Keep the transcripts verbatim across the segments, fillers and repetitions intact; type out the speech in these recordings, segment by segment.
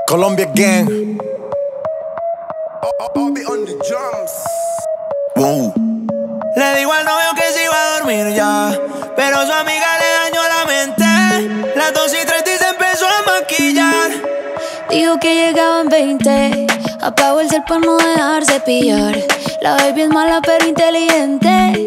Colombia Gang. Bobby on the drums. Wow. Le digo al novio que se iba a dormir ya, pero su amiga le dañó la mente. Las dos y treinta y se empezó a maquillar. Dijo que llegaban veinte. Apagó el cel para no dejarse pillar. La baby es mala pero inteligente.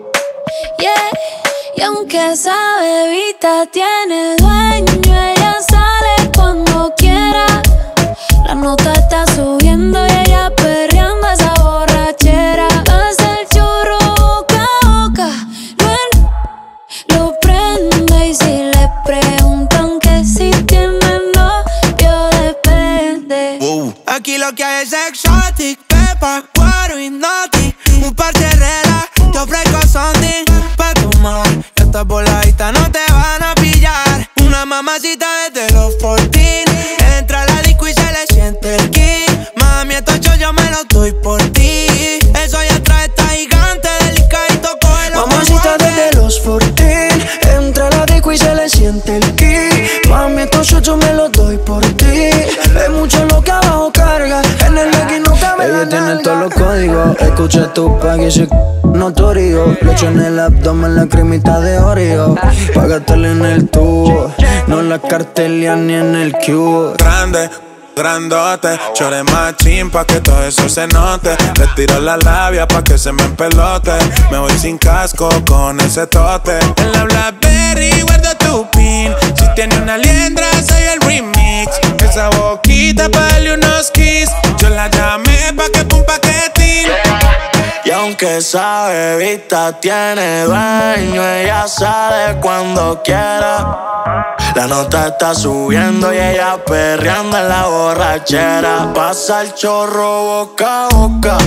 Yeah. Y aunque esa bebita tiene dueño, ella sale cuando quiera. La nota está subiendo y ella perreando esa borrachera. Hace el churro boca a boca, bueno, lo prende. Y si le preguntan que si tiene novio, depende. Wow. Aquí lo que hay es exotic, pepa, guaro y naughty. Un par de relax, te ofrezco something pa' tomar. Y estas voladitas no te van a pillar. Una mamacita desde los catorce. Entra a la disco y se le siente el ki. Mami, estos yo me los doy por ti. Eso ya trae esta gigante delicadito, coge la mamacita desde los catorce. Entra a la disco y se le siente el ki. Mami, estos yo me los doy por ti. Es mucho lo que abajo carga. En el legging no cabe la ella tiene nalga. todos los códigos. Escucha tu pack y ese notorio. Leche en el abdomen, la cremita de Oreo. Pa' gastarle en el tubo, no en la cartelia ni en el cubo. Grande, grandote, chore más chimpa que todo eso se note. Le tiro la labia pa' que se me empelote. Me voy sin casco con ese tote. En la Blackberry guardo tu pin. Si tiene una liendra soy el remix. Esa boquita pa' darle unos kiss. Yo la llamé pa' que pa' un paquetín. Y aunque esa bebita tiene dueño, ella sale cuando quiera. La nota está subiendo y ella perreando en la borrachera. Pasa el chorro boca a boca,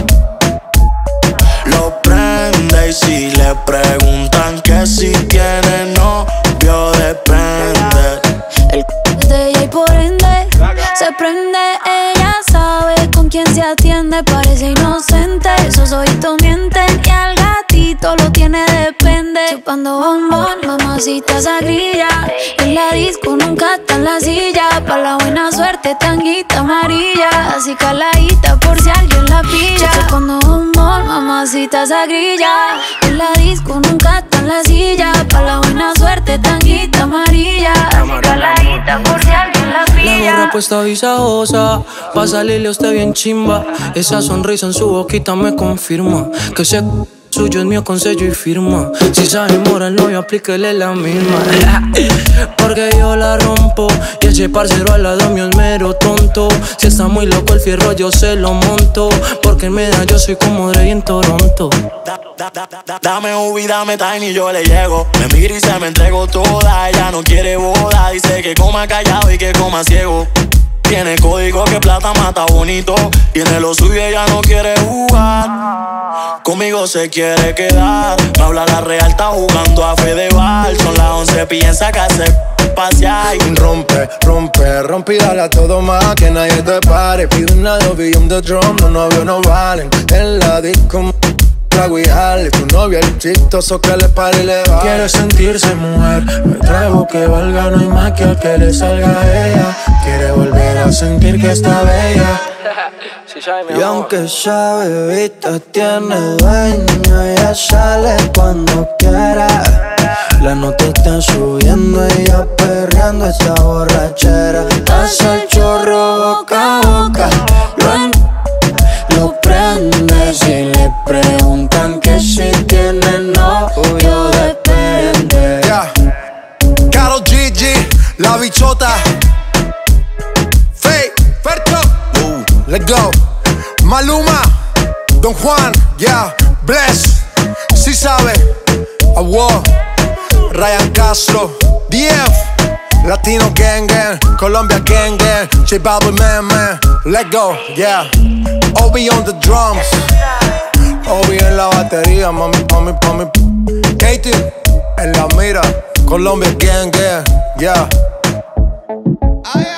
lo prende. Y si le preguntan que si tiene novio, depende. El c de ella y por ende se prende. Ella sabe con quién se atiende. Parece inocente, esos ojitos mienten. Y al gatito lo tiene depende. Chupando bombón, mamacita esa grilla. En la disco nunca está en la silla. Pa' la buena suerte, tanguita amarilla. Así caladita por si alguien la pilla. Chupando bombón, mamacita esa grilla. En la disco nunca está en la silla. Pa' la buena suerte, tanguita amarilla. Así caladita por si alguien la pilla. La gorra puesta visajosa, pa' salirle a usted bien chimba. Esa sonrisa en su boquita me confirma que ese suyo es mío con sello y firma. Si se enamora el novio, aplíquele la misma. Porque yo la rompo y ese parcero al lado mío es mero tonto. Si está muy loco el fierro yo se lo monto. Porque en media yo soy como Dre en Toronto. Da, da, da, da, dame Ubi, dame Tiny, yo le llego. Me mira y se me entregó toda. Ella no quiere boda, dice que coma callado y que coma ciego. Tiene código que plata mata bonito. Tiene lo suyo, ella no quiere jugar. Conmigo se quiere quedar. Me habla la real, está jugando a Fedeval. Son las once, piensa que hace pasear. Rompe, rompe, rompe y dale a todo más. Que nadie te pare. Pide una doble on the drum. Los novios no valen. En la disco trago y jale. Tu novia el chistoso que le pare y le va. Quiere sentirse mujer, me traigo que valga, no hay más que al que le salga a ella. Quiere volver a sentir que está bella. Y aunque esa bebita tiene dueño, ella sale cuando quiera. La nota está subiendo, ella perreando esta borrachera. Pasa el chorro boca a boca, lo, lo prende. Si le preguntan que si tiene novio, depende. Yeah. Karol G G, la bichota. Faye, Fercho. Uh, let's go. Maluma, Don Juan, yeah. Bless, si sabe. Award, Ryan Castro, D F, Latino Gang Gang, Colombia Gang Gang, J Balvin Man Man. Let's go, yeah. Obi on the drums, Obi en la batería, mami, mami, mami. Katie en la mira, Colombia Gang Gang, yeah.